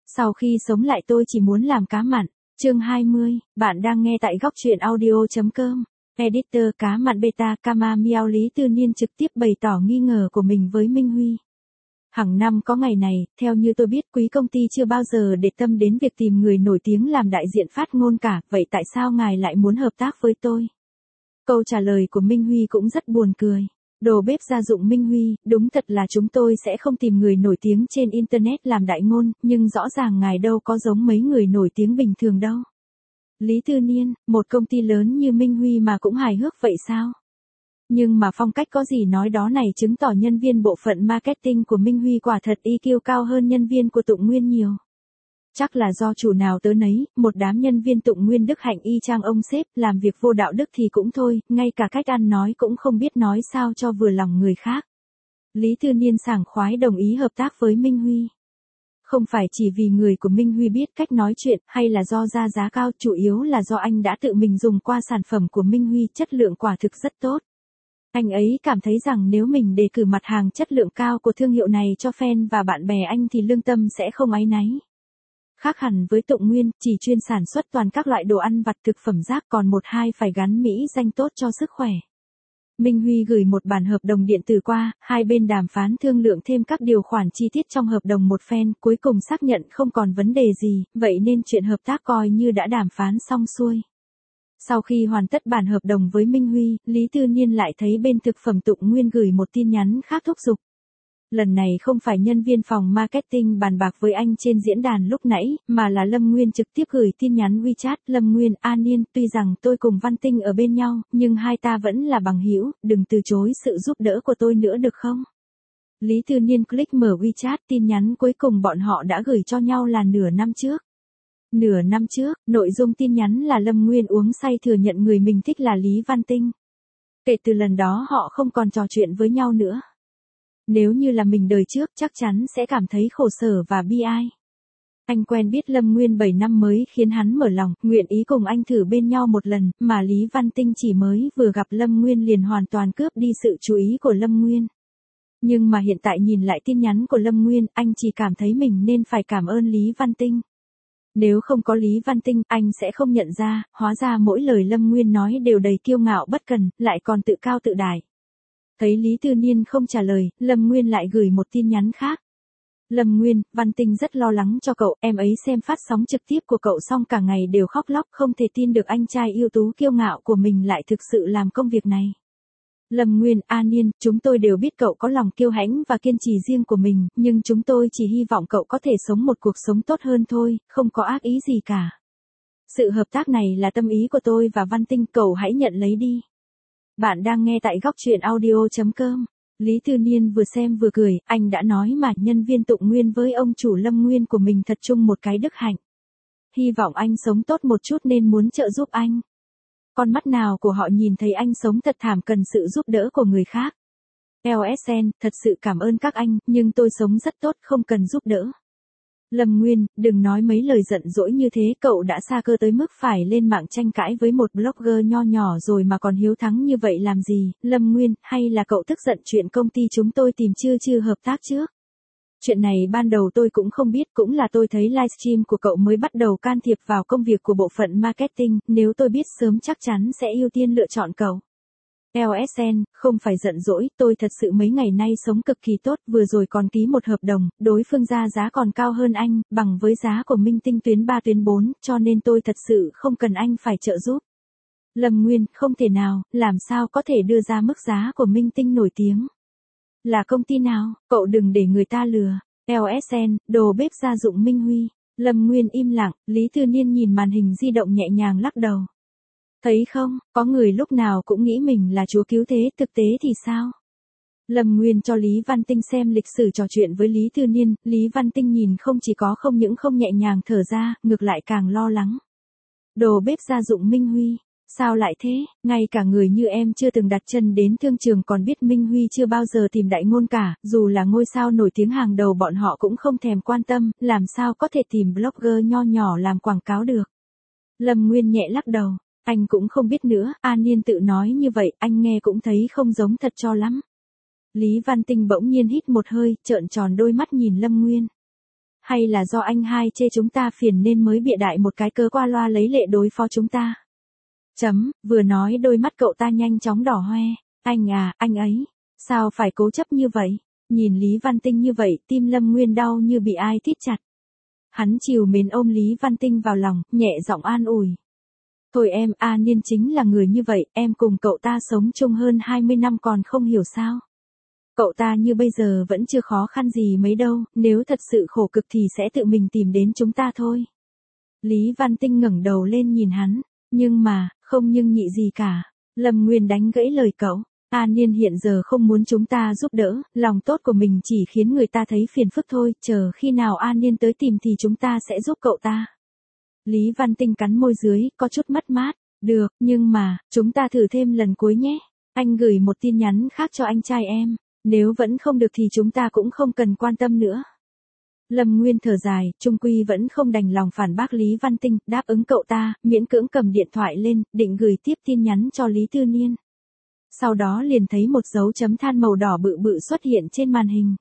Sau khi sống lại tôi chỉ muốn làm cá mặn. Chương 20, bạn đang nghe tại góc truyện audio.com. Editor cá mặn beta Kama Miao Lý Tư Niên trực tiếp bày tỏ nghi ngờ của mình với Minh Huy. Hàng năm có ngày này, theo như tôi biết quý công ty chưa bao giờ để tâm đến việc tìm người nổi tiếng làm đại diện phát ngôn cả, vậy tại sao ngài lại muốn hợp tác với tôi? Câu trả lời của Minh Huy cũng rất buồn cười. Đồ bếp gia dụng Minh Huy, đúng thật là chúng tôi sẽ không tìm người nổi tiếng trên Internet làm đại ngôn, nhưng rõ ràng ngài đâu có giống mấy người nổi tiếng bình thường đâu. Lý Tư Niên, một công ty lớn như Minh Huy mà cũng hài hước vậy sao? Nhưng mà phong cách có gì nói đó này chứng tỏ nhân viên bộ phận marketing của Minh Huy quả thật EQ cao hơn nhân viên của Tụng Nguyên nhiều. Chắc là do chủ nào tớ nấy, một đám nhân viên Tụng Nguyên đức hạnh y chang ông sếp, làm việc vô đạo đức thì cũng thôi, ngay cả cách ăn nói cũng không biết nói sao cho vừa lòng người khác. Lý Tư Niên sảng khoái đồng ý hợp tác với Minh Huy. Không phải chỉ vì người của Minh Huy biết cách nói chuyện, hay là do ra giá cao, chủ yếu là do anh đã tự mình dùng qua sản phẩm của Minh Huy, chất lượng quả thực rất tốt. Anh ấy cảm thấy rằng nếu mình đề cử mặt hàng chất lượng cao của thương hiệu này cho fan và bạn bè anh thì lương tâm sẽ không áy náy. Khác hẳn với Tụng Nguyên, chỉ chuyên sản xuất toàn các loại đồ ăn vặt thực phẩm rác, còn một hai phải gắn mỹ danh tốt cho sức khỏe. Minh Huy gửi một bản hợp đồng điện tử qua, hai bên đàm phán thương lượng thêm các điều khoản chi tiết trong hợp đồng một phen, cuối cùng xác nhận không còn vấn đề gì, vậy nên chuyện hợp tác coi như đã đàm phán xong xuôi. Sau khi hoàn tất bản hợp đồng với Minh Huy, Lý Tư Niên lại thấy bên thực phẩm Tụng Nguyên gửi một tin nhắn khác thúc giục. Lần này không phải nhân viên phòng marketing bàn bạc với anh trên diễn đàn lúc nãy, mà là Lâm Nguyên trực tiếp gửi tin nhắn WeChat. Lâm Nguyên, Niên, tuy rằng tôi cùng Văn Tinh ở bên nhau, nhưng hai ta vẫn là bằng hữu, đừng từ chối sự giúp đỡ của tôi nữa được không? Lý Tư Niên click mở WeChat, tin nhắn cuối cùng bọn họ đã gửi cho nhau là nửa năm trước. Nửa năm trước, nội dung tin nhắn là Lâm Nguyên uống say thừa nhận người mình thích là Lý Văn Tinh. Kể từ lần đó họ không còn trò chuyện với nhau nữa. Nếu như là mình đời trước chắc chắn sẽ cảm thấy khổ sở và bi ai. Anh quen biết Lâm Nguyên 7 năm mới khiến hắn mở lòng, nguyện ý cùng anh thử bên nhau một lần, mà Lý Văn Tinh chỉ mới vừa gặp Lâm Nguyên liền hoàn toàn cướp đi sự chú ý của Lâm Nguyên. Nhưng mà hiện tại nhìn lại tin nhắn của Lâm Nguyên, anh chỉ cảm thấy mình nên phải cảm ơn Lý Văn Tinh. Nếu không có Lý Văn Tinh, anh sẽ không nhận ra, hóa ra mỗi lời Lâm Nguyên nói đều đầy kiêu ngạo bất cần, lại còn tự cao tự đại. Thấy Lý Tư Niên không trả lời, Lâm Nguyên lại gửi một tin nhắn khác. Lâm Nguyên, Văn Tinh rất lo lắng cho cậu, em ấy xem phát sóng trực tiếp của cậu xong cả ngày đều khóc lóc, không thể tin được anh trai ưu tú kiêu ngạo của mình lại thực sự làm công việc này. Lâm Nguyên, Niên, chúng tôi đều biết cậu có lòng kiêu hãnh và kiên trì riêng của mình, nhưng chúng tôi chỉ hy vọng cậu có thể sống một cuộc sống tốt hơn thôi, không có ác ý gì cả. Sự hợp tác này là tâm ý của tôi và Văn Tinh, cậu hãy nhận lấy đi. Bạn đang nghe tại góc truyện audio.com. Lý Tư Niên vừa xem vừa cười, anh đã nói mà, nhân viên Tụng Nguyên với ông chủ Lâm Nguyên của mình thật chung một cái đức hạnh. Hy vọng anh sống tốt một chút nên muốn trợ giúp anh. Con mắt nào của họ nhìn thấy anh sống thật thảm cần sự giúp đỡ của người khác. LSN, thật sự cảm ơn các anh, nhưng tôi sống rất tốt không cần giúp đỡ. Lâm Nguyên, đừng nói mấy lời giận dỗi như thế, cậu đã xa cơ tới mức phải lên mạng tranh cãi với một blogger nho nhỏ rồi mà còn hiếu thắng như vậy làm gì? Lâm Nguyên, hay là cậu tức giận chuyện công ty chúng tôi tìm chưa hợp tác trước? Chuyện này ban đầu tôi cũng không biết, cũng là tôi thấy livestream của cậu mới bắt đầu can thiệp vào công việc của bộ phận marketing, nếu tôi biết sớm chắc chắn sẽ ưu tiên lựa chọn cậu. LSN, không phải giận dỗi, tôi thật sự mấy ngày nay sống cực kỳ tốt, vừa rồi còn ký một hợp đồng, đối phương ra giá còn cao hơn anh, bằng với giá của Minh Tinh tuyến 3 tuyến 4, cho nên tôi thật sự không cần anh phải trợ giúp. Lâm Nguyên, không thể nào, làm sao có thể đưa ra mức giá của Minh Tinh nổi tiếng? Là công ty nào, cậu đừng để người ta lừa. LSN, đồ bếp gia dụng Minh Huy. Lâm Nguyên im lặng, Lý Tư Niên nhìn màn hình di động nhẹ nhàng lắc đầu. Thấy không, có người lúc nào cũng nghĩ mình là chúa cứu thế, thực tế thì sao? Lâm Nguyên cho Lý Văn Tinh xem lịch sử trò chuyện với Lý Tư Niên, Lý Văn Tinh nhìn không chỉ có không những không nhẹ nhàng thở ra, ngược lại càng lo lắng. Đồ bếp gia dụng Minh Huy, sao lại thế, ngay cả người như em chưa từng đặt chân đến thương trường còn biết Minh Huy chưa bao giờ tìm đại ngôn cả, dù là ngôi sao nổi tiếng hàng đầu bọn họ cũng không thèm quan tâm, làm sao có thể tìm blogger nho nhỏ làm quảng cáo được. Lâm Nguyên nhẹ lắc đầu. Anh cũng không biết nữa, Niên tự nói như vậy, anh nghe cũng thấy không giống thật cho lắm. Lý Văn Tinh bỗng nhiên hít một hơi, trợn tròn đôi mắt nhìn Lâm Nguyên. Hay là do anh hai chê chúng ta phiền nên mới bịa đại một cái cớ qua loa lấy lệ đối phó chúng ta? Vừa nói đôi mắt cậu ta nhanh chóng đỏ hoe. Anh à, anh ấy, sao phải cố chấp như vậy? Nhìn Lý Văn Tinh như vậy, tim Lâm Nguyên đau như bị ai thít chặt. Hắn trìu mến ôm Lý Văn Tinh vào lòng, nhẹ giọng an ủi. Thôi em, Niên chính là người như vậy, em cùng cậu ta sống chung hơn 20 năm còn không hiểu sao? Cậu ta như bây giờ vẫn chưa khó khăn gì mấy đâu, nếu thật sự khổ cực thì sẽ tự mình tìm đến chúng ta thôi. Lý Văn Tinh ngẩng đầu lên nhìn hắn, nhưng mà, không nhưng nhị gì cả. Lâm Nguyên đánh gãy lời cậu. Niên hiện giờ không muốn chúng ta giúp đỡ, lòng tốt của mình chỉ khiến người ta thấy phiền phức thôi, chờ khi nào Niên tới tìm thì chúng ta sẽ giúp cậu ta. Lý Văn Tinh cắn môi dưới, có chút mất mát. Được, nhưng mà, chúng ta thử thêm lần cuối nhé. Anh gửi một tin nhắn khác cho anh trai em. Nếu vẫn không được thì chúng ta cũng không cần quan tâm nữa. Lâm Nguyên thở dài, trung quy vẫn không đành lòng phản bác Lý Văn Tinh, đáp ứng cậu ta, miễn cưỡng cầm điện thoại lên, định gửi tiếp tin nhắn cho Lý Tư Niên. Sau đó liền thấy một dấu chấm than màu đỏ bự bự xuất hiện trên màn hình.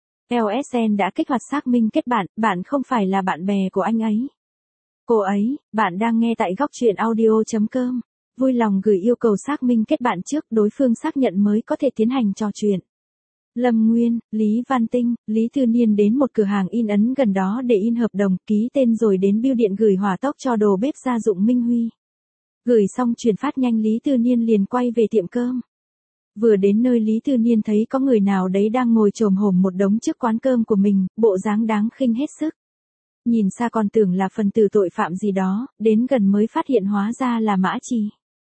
LSN đã kích hoạt xác minh kết bạn, bạn không phải là bạn bè của anh ấy. Cô ấy, bạn đang nghe tại góc truyện audio.com. Vui lòng gửi yêu cầu xác minh kết bạn trước, đối phương xác nhận mới có thể tiến hành trò chuyện. Lâm Nguyên, Lý Văn Tinh, Lý Tư Niên đến một cửa hàng in ấn gần đó để in hợp đồng, ký tên rồi đến bưu điện gửi hỏa tốc cho đồ bếp gia dụng Minh Huy. Gửi xong chuyển phát nhanh Lý Tư Niên liền quay về tiệm cơm. Vừa đến nơi Lý Tư Niên thấy có người nào đấy đang ngồi chồm hổm một đống trước quán cơm của mình, bộ dáng đáng khinh hết sức. Nhìn xa còn tưởng là phần tử tội phạm gì đó, đến gần mới phát hiện hóa ra là Mã Trì.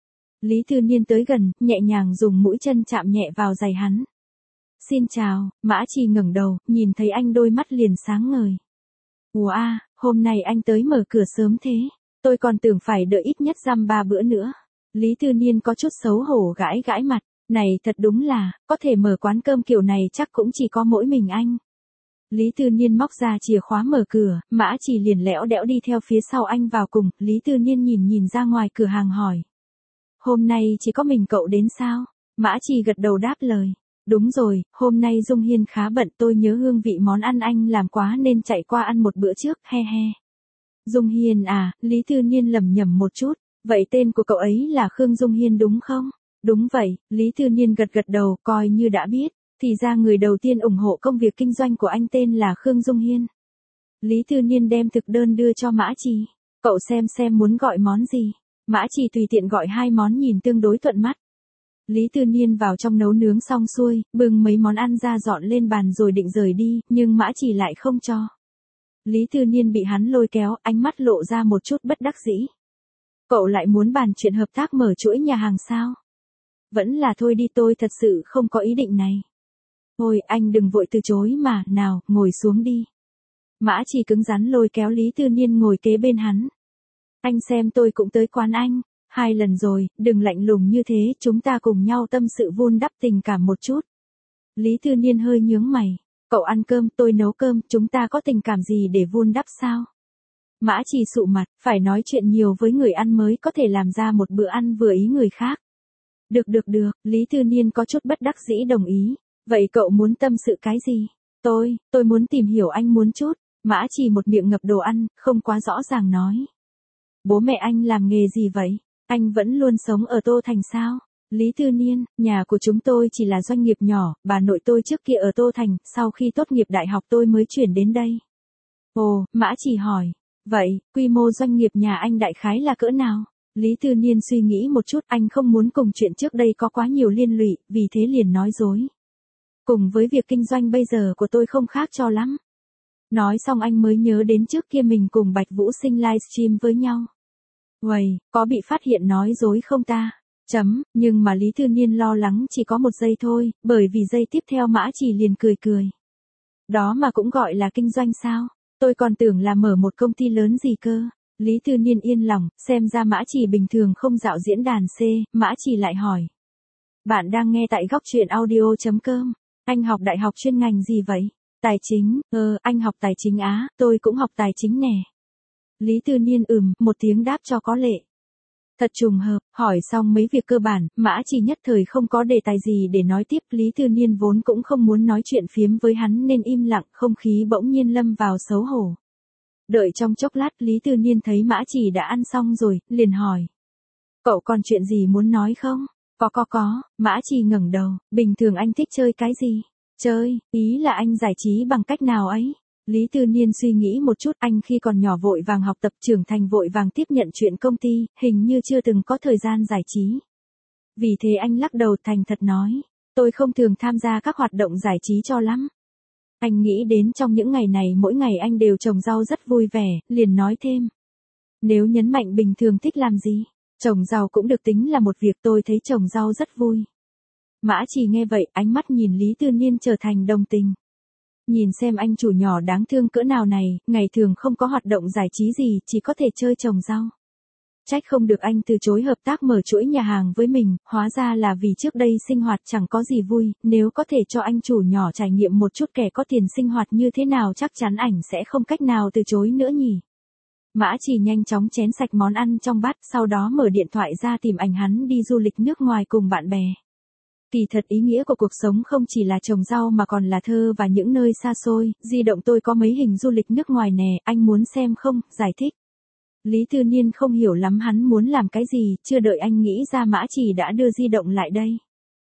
Lý Tư Niên tới gần, nhẹ nhàng dùng mũi chân chạm nhẹ vào giày hắn. Xin chào, Mã Trì ngẩng đầu, nhìn thấy anh đôi mắt liền sáng ngời. Ủa hôm nay anh tới mở cửa sớm thế, tôi còn tưởng phải đợi ít nhất dăm 3 bữa nữa. Lý Tư Niên có chút xấu hổ gãi gãi mặt, này thật đúng là, có thể mở quán cơm kiểu này chắc cũng chỉ có mỗi mình anh. Lý Tư Niên móc ra chìa khóa mở cửa, Mã Trì liền lẽo đẽo đi theo phía sau anh vào cùng, Lý Tư Niên nhìn ra ngoài cửa hàng hỏi. Hôm nay chỉ có mình cậu đến sao? Mã Trì gật đầu đáp lời. Đúng rồi, hôm nay Dung Hiên khá bận, tôi nhớ hương vị món ăn anh làm quá nên chạy qua ăn một bữa trước, he he. Dung Hiên à, Lý Tư Niên lẩm nhẩm một chút, vậy tên của cậu ấy là Khương Dung Hiên đúng không? Đúng vậy, Lý Tư Niên gật đầu, coi như đã biết, thì ra người đầu tiên ủng hộ công việc kinh doanh của anh tên là Khương Dung Hiên. Lý Tư Niên đem thực đơn đưa cho Mã Trì, cậu xem muốn gọi món gì. Mã Trì tùy tiện gọi 2 món nhìn tương đối thuận mắt. Lý Tư Niên vào trong nấu nướng xong xuôi, bưng mấy món ăn ra dọn lên bàn rồi định rời đi, nhưng Mã Trì lại không cho. Lý Tư Niên bị hắn lôi kéo, ánh mắt lộ ra một chút bất đắc dĩ. Cậu lại muốn bàn chuyện hợp tác mở chuỗi nhà hàng sao? Vẫn là thôi đi, tôi thật sự không có ý định này. Thôi anh đừng vội từ chối mà, nào, ngồi xuống đi. Mã Trì cứng rắn lôi kéo Lý Tư Niên ngồi kế bên hắn. Anh xem tôi cũng tới quán anh 2 lần rồi, đừng lạnh lùng như thế, chúng ta cùng nhau tâm sự vun đắp tình cảm một chút. Lý Tư Niên hơi nhướng mày, cậu ăn cơm, tôi nấu cơm, chúng ta có tình cảm gì để vun đắp sao? Mã Trì sụ mặt, phải nói chuyện nhiều với người ăn mới có thể làm ra một bữa ăn vừa ý người khác. Được, Lý Tư Niên có chút bất đắc dĩ đồng ý, vậy cậu muốn tâm sự cái gì? Tôi muốn tìm hiểu anh muốn chút. Mã Trì một miệng ngập đồ ăn, không quá rõ ràng nói. Bố mẹ anh làm nghề gì vậy? Anh vẫn luôn sống ở Tô Thành sao? Lý Tư Niên, nhà của chúng tôi chỉ là doanh nghiệp nhỏ, bà nội tôi trước kia ở Tô Thành, sau khi tốt nghiệp đại học tôi mới chuyển đến đây. Ồ, Mã Trì hỏi, vậy, quy mô doanh nghiệp nhà anh đại khái là cỡ nào? Lý Tư Niên suy nghĩ một chút, anh không muốn cùng chuyện trước đây có quá nhiều liên lụy, vì thế liền nói dối. Cùng với việc kinh doanh bây giờ của tôi không khác cho lắm. Nói xong anh mới nhớ đến trước kia mình cùng Bạch Vũ Sinh livestream với nhau. Uầy, có bị phát hiện nói dối không ta? Nhưng mà Lý Tư Niên lo lắng chỉ có 1 giây thôi, bởi vì giây tiếp theo Mã Trì liền cười. Đó mà cũng gọi là kinh doanh sao? Tôi còn tưởng là mở một công ty lớn gì cơ. Lý Tư Niên yên lòng, xem ra Mã Trì bình thường không dạo diễn đàn C, Mã Trì lại hỏi. Bạn đang nghe tại góc truyện audio.com, anh học đại học chuyên ngành gì vậy? Tài chính, anh học tài chính á, tôi cũng học tài chính nè. Lý Tư Niên một tiếng đáp cho có lệ. Thật trùng hợp, hỏi xong mấy việc cơ bản, Mã Chỉ nhất thời không có đề tài gì để nói tiếp, Lý Tư Niên vốn cũng không muốn nói chuyện phiếm với hắn nên im lặng, không khí bỗng nhiên lâm vào xấu hổ. Đợi trong chốc lát Lý Tư Niên thấy Mã Chỉ đã ăn xong rồi, liền hỏi. Cậu còn chuyện gì muốn nói không? Có, Mã Chỉ ngẩng đầu, bình thường anh thích chơi cái gì? Chơi, ý là anh giải trí bằng cách nào ấy? Lý Tư Niên suy nghĩ một chút, anh khi còn nhỏ vội vàng học tập, trưởng thành vội vàng tiếp nhận chuyện công ty, hình như chưa từng có thời gian giải trí. Vì thế anh lắc đầu thành thật nói, tôi không thường tham gia các hoạt động giải trí cho lắm. Anh nghĩ đến trong những ngày này mỗi ngày anh đều trồng rau rất vui vẻ, liền nói thêm. Nếu nhấn mạnh bình thường thích làm gì? Trồng rau cũng được tính là một việc, tôi thấy trồng rau rất vui. Mã Chỉ nghe vậy, ánh mắt nhìn Lý Tư Niên trở thành đồng tình. Nhìn xem anh chủ nhỏ đáng thương cỡ nào này, ngày thường không có hoạt động giải trí gì, chỉ có thể chơi trồng rau. Trách không được anh từ chối hợp tác mở chuỗi nhà hàng với mình, hóa ra là vì trước đây sinh hoạt chẳng có gì vui, nếu có thể cho anh chủ nhỏ trải nghiệm một chút kẻ có tiền sinh hoạt như thế nào chắc chắn ảnh sẽ không cách nào từ chối nữa nhỉ. Mã Chỉ nhanh chóng chén sạch món ăn trong bát, sau đó mở điện thoại ra tìm ảnh hắn đi du lịch nước ngoài cùng bạn bè. Kỳ thật ý nghĩa của cuộc sống không chỉ là trồng rau mà còn là thơ và những nơi xa xôi, di động tôi có mấy hình du lịch nước ngoài nè, anh muốn xem không, giải thích. Lý Tư Niên không hiểu lắm hắn muốn làm cái gì, chưa đợi anh nghĩ ra Mã Chỉ đã đưa di động lại đây.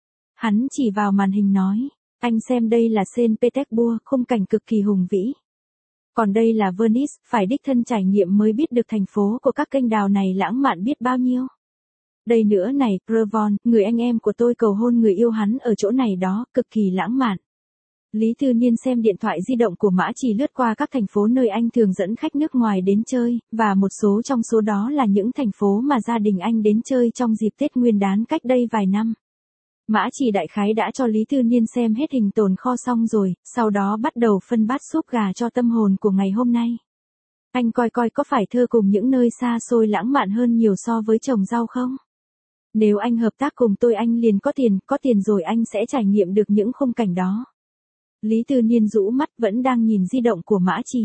Hắn chỉ vào màn hình nói, anh xem đây là Saint Petersburg, khung cảnh cực kỳ hùng vĩ. Còn đây là Venice, phải đích thân trải nghiệm mới biết được thành phố của các kênh đào này lãng mạn biết bao nhiêu. Đây nữa này, Prevon, người anh em của tôi cầu hôn người yêu hắn ở chỗ này đó, cực kỳ lãng mạn. Lý Tư Niên xem điện thoại di động của Mã Chỉ lướt qua các thành phố nơi anh thường dẫn khách nước ngoài đến chơi, và một số trong số đó là những thành phố mà gia đình anh đến chơi trong dịp Tết Nguyên đán cách đây vài năm. Mã Chỉ đại khái đã cho Lý Tư Niên xem hết hình tồn kho xong rồi, sau đó bắt đầu phân bát súp gà cho tâm hồn của ngày hôm nay. Anh coi coi có phải thơ cùng những nơi xa xôi lãng mạn hơn nhiều so với trồng rau không? Nếu anh hợp tác cùng tôi anh liền có tiền rồi anh sẽ trải nghiệm được những khung cảnh đó. Lý Tư Niên rũ mắt vẫn đang nhìn di động của Mã Chỉ.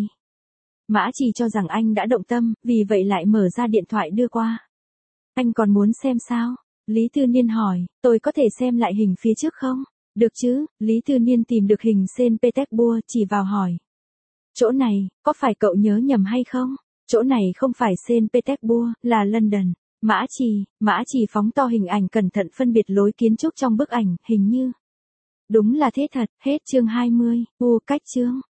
Mã Chỉ cho rằng anh đã động tâm, vì vậy lại mở ra điện thoại đưa qua. Anh còn muốn xem sao? Lý Tư Niên hỏi, tôi có thể xem lại hình phía trước không? Được chứ, Lý Tư Niên tìm được hình Saint Petersburg chỉ vào hỏi. Chỗ này, có phải cậu nhớ nhầm hay không? Chỗ này không phải Saint Petersburg, là London. Mã Chỉ phóng to hình ảnh cẩn thận phân biệt lối kiến trúc trong bức ảnh, hình như. Đúng là thế thật, hết chương 20, cách chương.